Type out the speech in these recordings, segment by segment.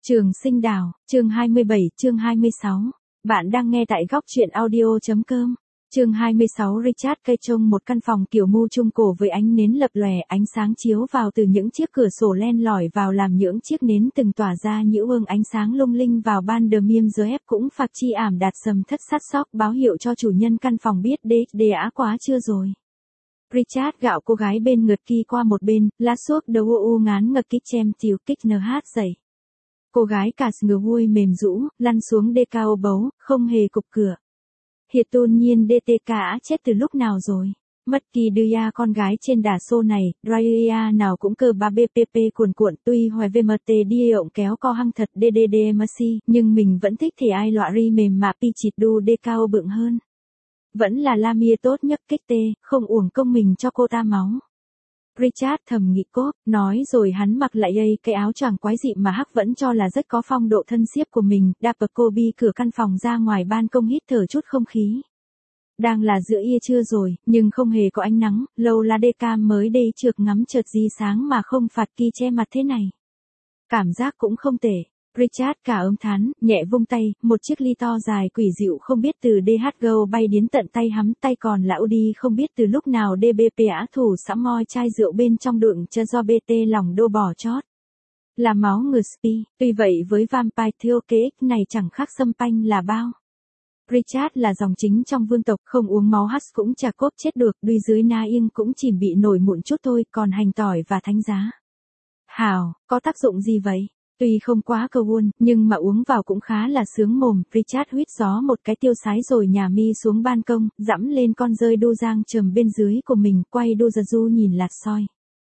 Trường Sinh Đào, chương 27, chương 26. Bạn đang nghe tại góc truyện audio.com. Chương 26. Richard Kay trong một căn phòng kiểu mu trung cổ với ánh nến lập lòe, ánh sáng chiếu vào từ những chiếc cửa sổ len lỏi vào làm những chiếc nến từng tỏa ra những ương ánh sáng lung linh vào ban đêm giờ ép cũng phạc chi ảm đạt sầm thất sát sóc báo hiệu cho chủ nhân căn phòng biết đề á quá chưa rồi. Richard gạo cô gái bên ngượt kia qua một bên, lá suốt đầu u ngán ngực kích chem chiều kích nờ hát dậy. Cô gái cà ngừa vui mềm rũ, lăn xuống đê cao bấu, không hề cục cửa. Hiệt tôn nhiên DTK chết từ lúc nào rồi? Mất kỳ đưa con gái trên đà xô này, Raya nào cũng cơ ba BPP cuồn cuộn tuy hoài VMT đi ộng kéo co hăng thật DDDMC, nhưng mình vẫn thích thì ai lọa ri mềm mà pi chịt đu đê cao bựng hơn. Vẫn là Lamia tốt nhất kích tê, không uổng công mình cho cô ta máu. Richard thầm nghĩ cốp, nói rồi hắn mặc lại cái áo choàng quái dị mà Hắc vẫn cho là rất có phong độ thân xiếp của mình, đạp Kobe cửa căn phòng ra ngoài ban công hít thở chút không khí. Đang là giữa trưa rồi, nhưng không hề có ánh nắng, lâu là Decam mới đây trượt ngắm chợt gì sáng mà không phạt kỳ che mặt thế này. Cảm giác cũng không tệ. Richard cả ấm thán, nhẹ vung tay, một chiếc ly to dài quỷ dịu không biết từ DHGO bay đến tận tay hắm tay còn lão đi không biết từ lúc nào DBP á thủ sẵn moi chai rượu bên trong đựng cho do BT lòng đô bỏ chót. Là máu ngừ spi, tuy vậy với Vampire Theo KX này chẳng khác xâm panh là bao. Richard là dòng chính trong vương tộc không uống máu hắc cũng chả cốp chết được, đuôi dưới na yên cũng chỉ bị nổi mụn chút thôi còn hành tỏi và thánh giá. Hào, có tác dụng gì vậy? Tuy không quá cầu buôn, nhưng mà uống vào cũng khá là sướng mồm, Richard huýt gió một cái tiêu sái rồi nhả mi xuống ban công, dẫm lên con dơi đu giang trầm bên dưới của mình, quay đu giật du nhìn lạt soi.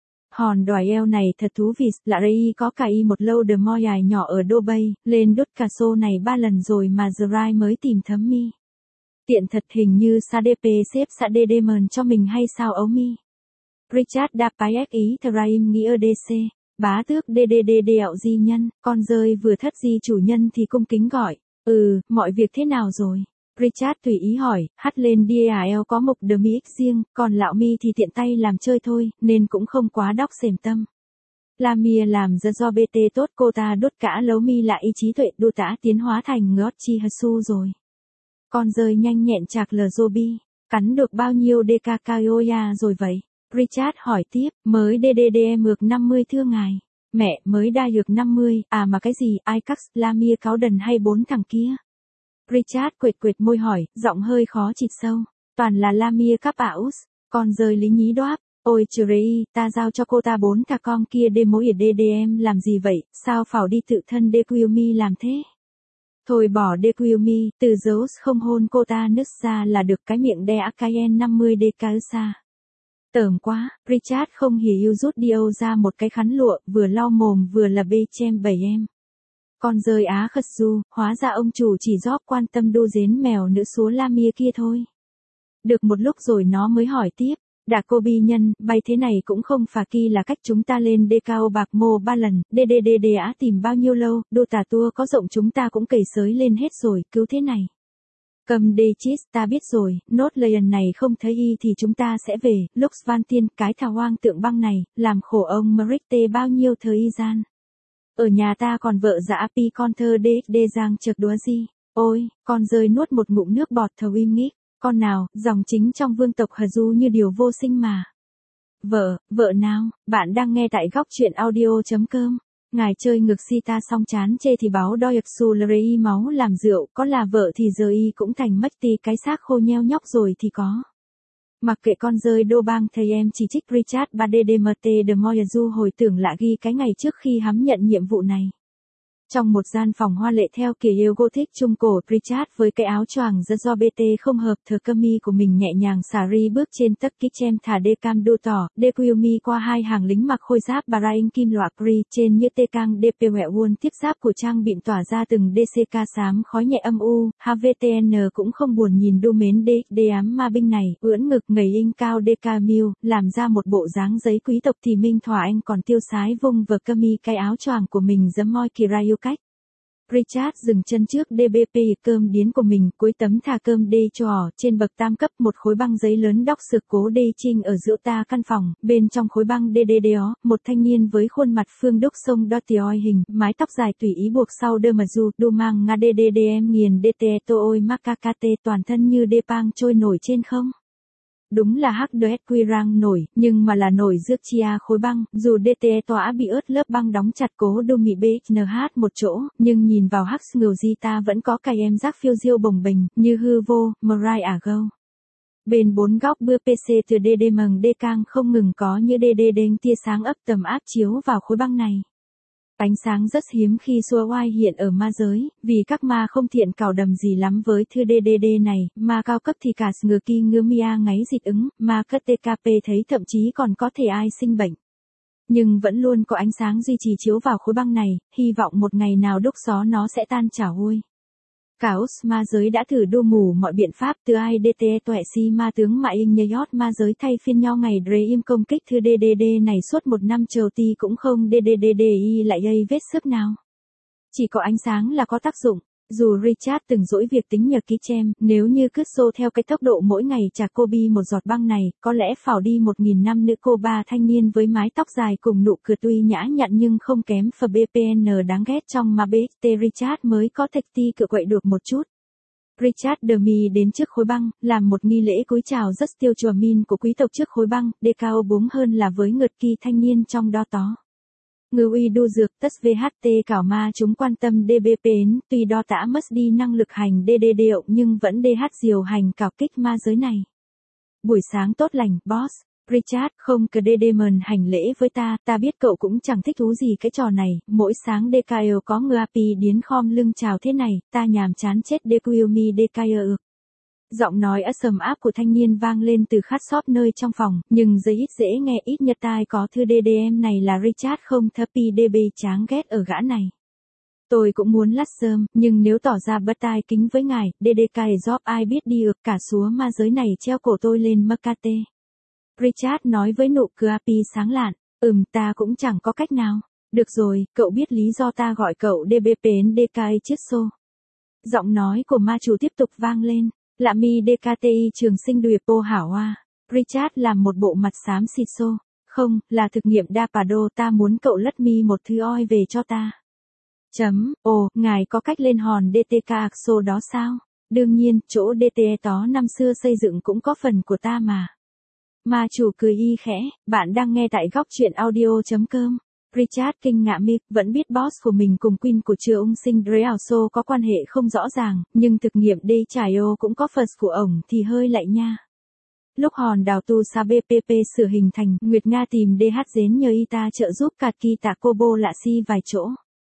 Hòn đòi eo này thật thú vị, lạ rây có cả một lâu đờ mo dài nhỏ ở Dubai, lên đốt cà xô này 3 lần rồi mà Zrai mới tìm thấm mi. Tiện thật hình như SADP xếp SADDMN cho mình hay sao ấu mi. Richard đạp bái ếch ý Thraim nghĩa DC. Bá tước đẹo di nhân, con rơi vừa thất di chủ nhân thì cung kính gọi, mọi việc thế nào rồi? Richard tùy ý hỏi, hắt lên DAL có mục đờ mỹ riêng, còn lão mi thì tiện tay làm chơi thôi, nên cũng không quá đóc xềm tâm. Lamia làm do BT tốt cô ta đốt cả lấu mi lại ý trí tuệ đô tả tiến hóa thành ngót chi hasu rồi. Con rơi nhanh nhẹn chạc lờ zobi, cắn được bao nhiêu DKKOya rồi vậy? Richard hỏi tiếp, mới DDDM ngược 50 thưa ngài. Mẹ, mới đai được 50, à mà cái gì, Ajax, Lamia cáo đần hay 4 thằng kia? Richard quệt môi hỏi, giọng hơi khó chịt sâu. Toàn là Lamia cấp ảo. Con rơi lý nhí đóap. Ôi trời, ta giao cho cô ta 4 thằng con kia đê mối ở DDM làm gì vậy, sao phảo đi tự thân DQMI làm thế? Thôi bỏ DQMI, từ dấu không hôn cô ta nứt ra là được cái miệng đe AKN 50 DK xa. Tởm quá, Richard không hiểu rút điêu ra một cái khăn lụa, vừa lau mồm vừa là bê chem 7 em. Con rơi á khất du, hóa ra ông chủ chỉ rót quan tâm đô dến mèo nữ số Lamia kia thôi. Được một lúc rồi nó mới hỏi tiếp, đã cô bi nhân, bay thế này cũng không phà kỳ là cách chúng ta lên đê cao bạc mô 3 lần, DDDA tìm bao nhiêu lâu, đô tà tua có rộng chúng ta cũng cày sới lên hết rồi, cứu thế này. Cầm đề chít, ta biết rồi, nốt lần này không thấy thì chúng ta sẽ về, Lux Van Tiên, cái thảo hoang tượng băng này, làm khổ ông Merrick bao nhiêu thời gian. Ở nhà ta còn vợ dã pi con thơ đê giang chợt đúa gì, ôi, con rơi nuốt một ngụm nước bọt thầu im nghít, con nào, dòng chính trong vương tộc Hà Du như điều vô sinh mà. Vợ nào, bạn đang nghe tại góc truyện audio.com. Ngài chơi ngược si ta xong chán chê thì báo đoi su lrei máu làm rượu, có là vợ thì giờ y cũng thành mất ti cái xác khô nheo nhóc rồi thì có. Mặc kệ con rơi đô bang thầy em chỉ trích Richard 3DDMT de Moyazu hồi tưởng lại ghi cái ngày trước khi hắn nhận nhiệm vụ này. Trong một gian phòng hoa lệ theo kiểu yêu Gothic trung cổ, Richard với cái áo choàng do BT không hợp thờ cami của mình nhẹ nhàng xả ri bước trên tất kích chem thả Decam đô tỏ, DQMI qua hai hàng lính mặc khôi giáp Bahrain kim loại Pri trên như tê cang DP Won tiếp giáp của trang bịm tỏa ra từng DCK xám khói nhẹ âm u, HVTN cũng không buồn nhìn đu mến đê ám ma binh này, ưỡn ngực ngầy in cao Decamil, làm ra một bộ dáng giấy quý tộc thì Minh Thỏa Anh còn tiêu sái vung vờ cami cái áo choàng của mình giấm moi Kirayu cách. Richard dừng chân trước DBP cơm điến của mình, cuối tấm thà cơm đê trò, trên bậc tam cấp một khối băng giấy lớn đóc sực cố đê trinh ở giữa ta căn phòng, bên trong khối băng đê một thanh niên với khuôn mặt phương đúc sông đo tioi hình, mái tóc dài tùy ý buộc sau đơ mà du, đu mang nga DDDM nghiền DT tôi makakate toàn thân như đê pang trôi nổi trên không. Đúng là hắc đợt quy rang nổi, nhưng mà là nổi rước chia khối băng, dù DT tỏa bị ớt lớp băng đóng chặt cố đô mị BNH một chỗ, nhưng nhìn vào hắc ngầu di ta vẫn có cài em giác phiêu diêu bồng bềnh, như hư vô, Mariah Go. Bên bốn góc bưa PC từ DD mầng đê cang không ngừng có như DD đênh tia sáng ấp tầm áp chiếu vào khối băng này. Ánh sáng rất hiếm khi xua oai hiện ở ma giới, vì các ma không thiện cào đầm gì lắm với thư DDD này, ma cao cấp thì cả ngừa ki ngứa mia ngáy dịch ứng, ma cấp TKP thấy thậm chí còn có thể ai sinh bệnh. Nhưng vẫn luôn có ánh sáng duy trì chiếu vào khối băng này, hy vọng một ngày nào đúc xó nó sẽ tan chả hôi. Chaos ma giới đã thử đua mù mọi biện pháp từ ai DT tuệ si ma tướng mại in nhayot ma giới thay phiên nhau ngày dre im công kích thư DDD này suốt một năm chờ ti cũng không DDDDI lại gây vết xước nào. Chỉ có ánh sáng là có tác dụng. Dù Richard từng dỗi việc tính nhờ ký chem, nếu như cứ xô theo cái tốc độ mỗi ngày trả Kobe một giọt băng này, có lẽ phảo đi 1000 năm nữa cô ba thanh niên với mái tóc dài cùng nụ cười tuy nhã nhặn nhưng không kém phờ BPN đáng ghét trong mà BT Richard mới có thạch ti cựa quậy được một chút. Richard Demi đến trước khối băng, làm một nghi lễ cúi chào rất tiêu chùa min của quý tộc trước khối băng, decao búng hơn là với ngượt kỳ thanh niên trong đó tó. Ngư uy đu dược tất VHT cảo ma chúng quan tâm DBPN, tuy đo tả mất đi năng lực hành DD điệu nhưng vẫn DH diều hành cảo kích ma giới này. Buổi sáng tốt lành, boss. Richard, không cờ DDMN hành lễ với ta biết cậu cũng chẳng thích thú gì cái trò này, mỗi sáng DKL có ngư api điến khom lưng chào thế này, ta nhàm chán chết DQMI DKL ực. Giọng nói sầm áp của thanh niên vang lên từ khát shop nơi trong phòng, nhưng giấy ít dễ nghe ít nhất tai có thư DDM này là Richard không thấp DB chán ghét ở gã này. Tôi cũng muốn lắt sơm, nhưng nếu tỏ ra bất tai kính với ngài, DDK job ai biết đi ược cả xúa ma giới này treo cổ tôi lên Makate. Richard nói với nụ cười api sáng lạn, ta cũng chẳng có cách nào. Được rồi, cậu biết lý do ta gọi cậu DBPN DK chiếc xô. Giọng nói của ma chủ tiếp tục vang lên. Lạ mi DKTI trường sinh đùi po hảo hoa. Richard làm một bộ mặt xám xịt xô. Không, là thực nghiệm đa bà đô ta muốn cậu lất mi một thứ oi về cho ta. Ngài có cách lên hòn DTK Axo đó sao? Đương nhiên, chỗ DTE tó năm xưa xây dựng cũng có phần của ta mà. Ma chủ cười y khẽ, bạn đang nghe tại góc truyện audio.com. Richard kinh ngạc mi, vẫn biết boss của mình cùng Queen của chưa ung sinh Drealso có quan hệ không rõ ràng, nhưng thực nghiệm đây trải ô cũng có phần của ổng thì hơi lạy nha. Lúc hòn đảo tu sa BPP sửa hình thành, Nguyệt Nga tìm DH dến nhờ Ita trợ giúp cạt kỳ tạ Kobo lạ si vài chỗ.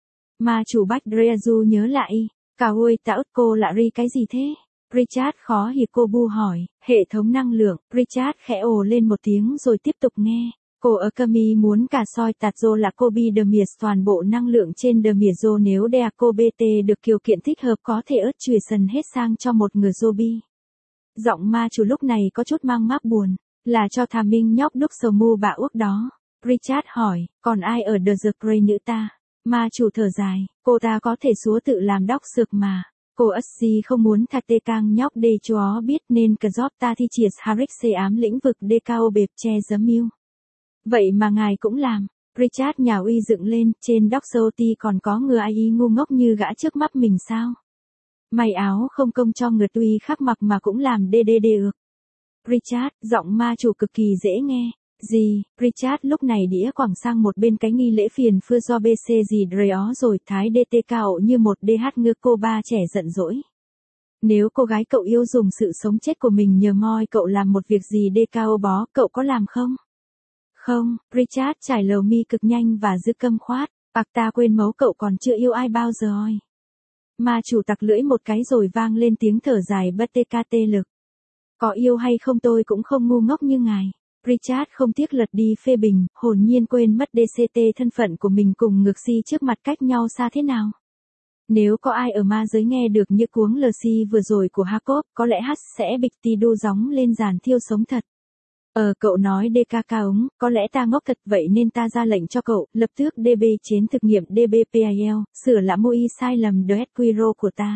Ma chủ Bách Dreazu nhớ lại, cả ôi ta ức cô lạ ri cái gì thế? Richard khó hiểu cô bu hỏi, hệ thống năng lượng, Richard khẽ ồ lên một tiếng rồi tiếp tục nghe. Cô Akami muốn cả soi tạt dô là Kobe Demias toàn bộ năng lượng trên Demias nếu Deaco BT được điều kiện thích hợp có thể ớt chùy sần hết sang cho một người zombie. Giọng ma chủ lúc này có chút mang máp buồn, là cho thà minh nhóc đúc sầu mu bạ ước đó. Richard hỏi, còn ai ở The Grey nữ ta? Ma chủ thở dài, cô ta có thể xúa tự làm đóc sược mà. Cô Ussi không muốn thạch tê cang nhóc đê chó biết nên cả job ta thi triệt Harik xê ám lĩnh vực DKO bẹp che giấm mưu. Vậy mà ngài cũng làm. Richard nhà uy dựng lên, trên Doxoti còn có người ai ngu ngốc như gã trước mắt mình sao? May áo không công cho người tuy khắc mặc mà cũng làm DDD ược. Richard, giọng ma chủ cực kỳ dễ nghe. Gì, Richard lúc này đĩa quẳng sang một bên cái nghi lễ phiền phưa do BC gì Dreó rồi thái DT cao như một DH ngư cô ba trẻ giận dỗi. Nếu cô gái cậu yêu dùng sự sống chết của mình nhờ moi cậu làm một việc gì DKO bó, cậu có làm không? Không, Richard trải lầu mi cực nhanh và dư câm khoát, ta quên mấu cậu còn chưa yêu ai bao giờ oi. Ma chủ tặc lưỡi một cái rồi vang lên tiếng thở dài bất TKT lực. Có yêu hay không tôi cũng không ngu ngốc như ngài. Richard không tiếc lật đi phê bình, hồn nhiên quên mất DCT thân phận của mình cùng ngược si trước mặt cách nhau xa thế nào. Nếu có ai ở ma giới nghe được như cuống lờ si vừa rồi của Jacob, có lẽ H sẽ bịch ti đu gióng lên giàn thiêu sống thật. Cậu nói DKK úng, có lẽ ta ngốc thật vậy nên ta ra lệnh cho cậu, lập tức DB chiến thực nghiệm DBPIL, sửa lại môi sai lầm Deadquiro của ta.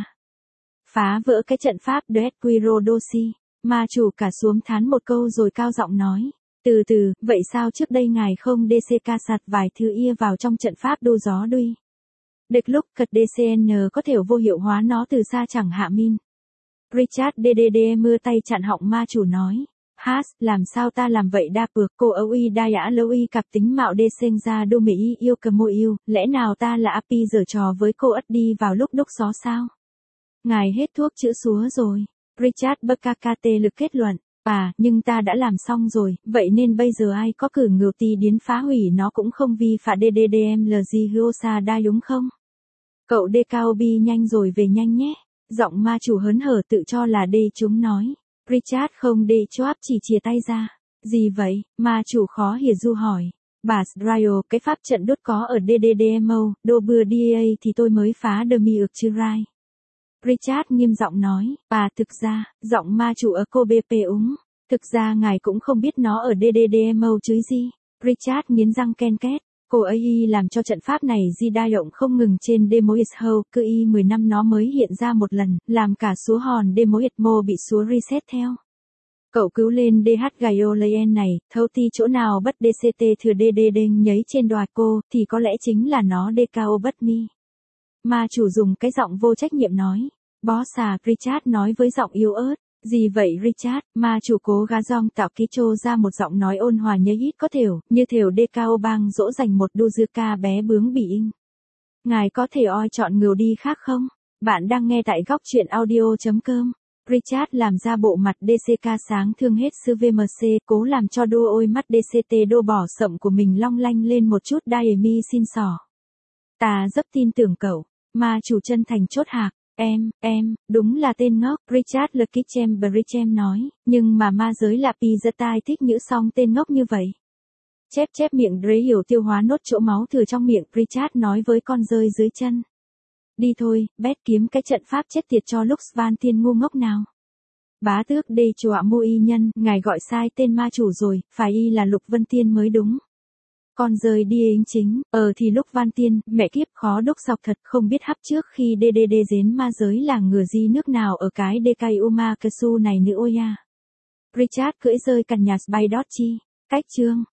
Phá vỡ cái trận pháp Deadquiro Dosi, ma chủ cả xuống thán một câu rồi cao giọng nói. Từ từ, vậy sao trước đây ngài không DCK sạt vài thứ ia vào trong trận pháp đô gió đuôi? Địch lúc cật DCN có thể vô hiệu hóa nó từ xa chẳng hạ min. Richard DDD mưa tay chặn họng ma chủ nói. Làm sao ta làm vậy đa bược cô âu y đa yã lâu y cặp tính mạo đê sinh ra đô mỹ yêu cầm môi yêu, lẽ nào ta là api giở trò với cô ất đi vào lúc đúc gió sao? Ngài hết thuốc chữa xúa rồi. Richard BKKT lực kết luận. Nhưng ta đã làm xong rồi, vậy nên bây giờ ai có cử ngưu ti điến phá hủy nó cũng không vi phạm DDDMLG Hyosa đa đúng không? Cậu DKOB nhanh rồi về nhanh nhé. Giọng ma chủ hớn hở tự cho là đê chúng nói. Richard không đê choáp chỉ chìa tay ra. Gì vậy? Ma chủ khó hiểu du hỏi. Bà Sdraio, cái pháp trận đốt có ở DDDMO, đô bưa DA thì tôi mới phá Demi ược chứ rai. Richard nghiêm giọng nói, thực ra, giọng ma chủ ở cô BP úng. Thực ra ngài cũng không biết nó ở DDDMO chứ gì. Richard nghiến răng ken két. Cô ấy làm cho trận pháp này di đa động không ngừng trên Demo Isho, cứ 10 năm nó mới hiện ra một lần, làm cả số hòn Demo Itmo bị số reset theo. Cậu cứu lên DH Gaiolayen này, thâu ti chỗ nào bất DCT thừa DD đênh nhấy trên đoạt cô, thì có lẽ chính là nó DKO bất mi. Ma chủ dùng cái giọng vô trách nhiệm nói. Boss Richard nói với giọng yếu ớt. Gì vậy Richard? Ma chủ cố gá dong tạo ký trô ra một giọng nói ôn hòa nhớ ít có thểu, như thểu DKO bang dỗ dành một đu dư ca bé bướng bỉ in. Ngài có thể chọn ngưu đi khác không? Bạn đang nghe tại góc truyện audio.com. Richard làm ra bộ mặt DCK sáng thương hết sư VMC, cố làm cho đua ôi mắt DCT đô bỏ sậm của mình long lanh lên một chút Daemi xin sỏ. Ta rất tin tưởng cậu. Ma chủ chân thành chốt hạc. Đúng là tên ngốc, Richard Lucky Chamberlain nói, nhưng mà ma giới là pi rất tai thích nhữ song tên ngốc như vậy. Chép miệng Dre hiểu tiêu hóa nốt chỗ máu thừa trong miệng, Richard nói với con rơi dưới chân. Đi thôi, bét kiếm cái trận pháp chết tiệt cho Lux Van Thiên ngu ngốc nào. Bá tước đê chùa mô y nhân, ngài gọi sai tên ma chủ rồi, phải y là Lục Vân Tiên mới đúng. Con rơi đi chính, thì lúc Van Tiên, mẹ kiếp khó đúc sọc thật không biết hấp trước khi DDD dến ma giới là ngừa di nước nào ở cái DK Uma Kesu này nữa ôi à. Richard cưỡi rơi cằn nhạt bay đót chi, cách chương.